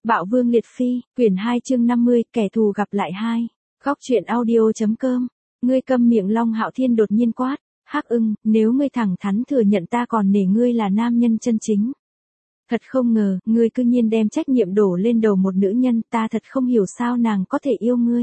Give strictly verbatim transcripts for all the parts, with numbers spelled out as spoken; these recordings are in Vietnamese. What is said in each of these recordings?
Bạo Vương Liệt Phi, quyển hai chương năm mươi, kẻ thù gặp lại hai. Góc truyện audio.com. Ngươi câm miệng. Long Hạo Thiên đột nhiên quát. Hắc Ưng, nếu ngươi thẳng thắn thừa nhận ta còn nể ngươi là nam nhân chân chính. Thật không ngờ, ngươi cư nhiên đem trách nhiệm đổ lên đầu một nữ nhân, ta thật không hiểu sao nàng có thể yêu ngươi.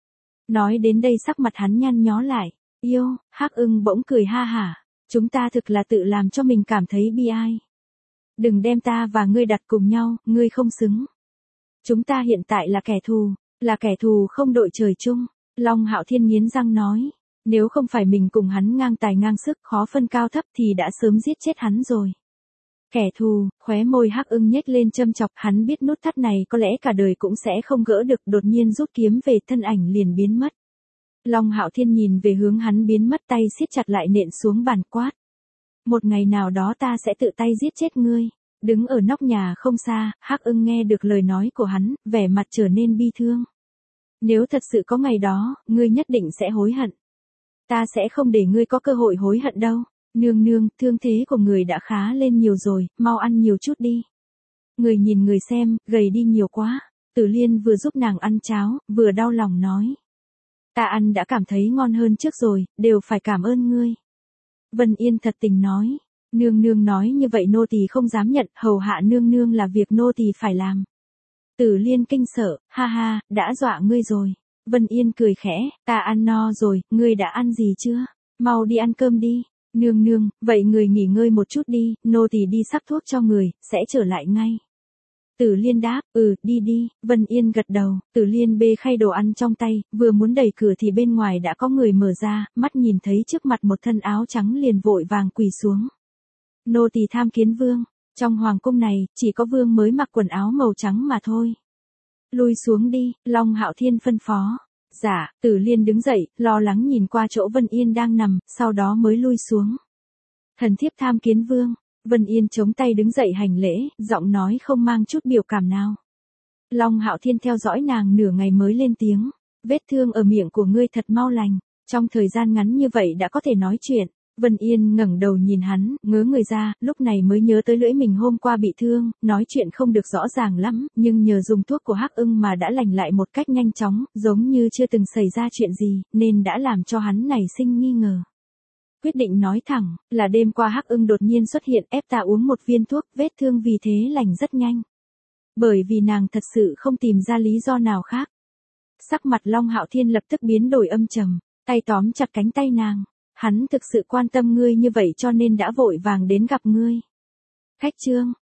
Nói đến đây sắc mặt hắn nhăn nhó lại. Yêu, Hắc Ưng bỗng cười ha hả. Chúng ta thực là tự làm cho mình cảm thấy bi ai. Đừng đem ta và ngươi đặt cùng nhau, ngươi không xứng. Chúng ta hiện tại là kẻ thù, là kẻ thù không đội trời chung. Long Hạo Thiên nghiến răng nói. Nếu không phải mình cùng hắn ngang tài ngang sức khó phân cao thấp thì đã sớm giết chết hắn rồi. Kẻ thù, khóe môi Hắc Ưng nhếch lên châm chọc, hắn biết nút thắt này có lẽ cả đời cũng sẽ không gỡ được, đột nhiên rút kiếm về, thân ảnh liền biến mất. Long Hạo Thiên nhìn về hướng hắn biến mất, tay siết chặt lại nện xuống bàn quát. Một ngày nào đó ta sẽ tự tay giết chết ngươi. Đứng ở nóc nhà không xa, Hắc Ưng nghe được lời nói của hắn, vẻ mặt trở nên bi thương. Nếu thật sự có ngày đó, ngươi nhất định sẽ hối hận. Ta sẽ không để ngươi có cơ hội hối hận đâu. Nương nương, thương thế của người đã khá lên nhiều rồi, mau ăn nhiều chút đi. Người nhìn người xem, gầy đi nhiều quá. Tử Liên vừa giúp nàng ăn cháo, vừa đau lòng nói. Ta ăn đã cảm thấy ngon hơn trước rồi, đều phải cảm ơn ngươi. Vân Yên thật tình nói. Nương nương nói như vậy nô tỳ không dám nhận, hầu hạ nương nương là việc nô tỳ phải làm. Tử Liên kinh sợ, ha ha, đã dọa ngươi rồi. Vân Yên cười khẽ, ta ăn no rồi, ngươi đã ăn gì chưa? Mau đi ăn cơm đi. Nương nương, vậy người nghỉ ngơi một chút đi, nô tỳ đi sắc thuốc cho người, sẽ trở lại ngay. Tử Liên đáp, ừ, đi đi. Vân Yên gật đầu, Tử Liên bê khay đồ ăn trong tay, vừa muốn đẩy cửa thì bên ngoài đã có người mở ra, mắt nhìn thấy trước mặt một thân áo trắng liền vội vàng quỳ xuống. Nô tỳ tham kiến vương, trong hoàng cung này, chỉ có vương mới mặc quần áo màu trắng mà thôi. Lui xuống đi, Long Hạo Thiên phân phó. Dạ, Tử Liên đứng dậy, lo lắng nhìn qua chỗ Vân Yên đang nằm, sau đó mới lui xuống. Thần thiếp tham kiến vương. Vân Yên chống tay đứng dậy hành lễ, giọng nói không mang chút biểu cảm nào. Long Hạo Thiên theo dõi nàng nửa ngày mới lên tiếng. Vết thương ở miệng của ngươi thật mau lành, trong thời gian ngắn như vậy đã có thể nói chuyện. Vân Yên ngẩng đầu nhìn hắn, ngớ người ra, lúc này mới nhớ tới lưỡi mình hôm qua bị thương, nói chuyện không được rõ ràng lắm, nhưng nhờ dùng thuốc của Hắc Ưng mà đã lành lại một cách nhanh chóng, giống như chưa từng xảy ra chuyện gì, nên đã làm cho hắn nảy sinh nghi ngờ. Quyết định nói thẳng, là đêm qua Hắc Ưng đột nhiên xuất hiện ép ta uống một viên thuốc, vết thương vì thế lành rất nhanh. Bởi vì nàng thật sự không tìm ra lý do nào khác. Sắc mặt Long Hạo Thiên lập tức biến đổi âm trầm, tay tóm chặt cánh tay nàng. Hắn thực sự quan tâm ngươi như vậy cho nên đã vội vàng đến gặp ngươi. Khách trương,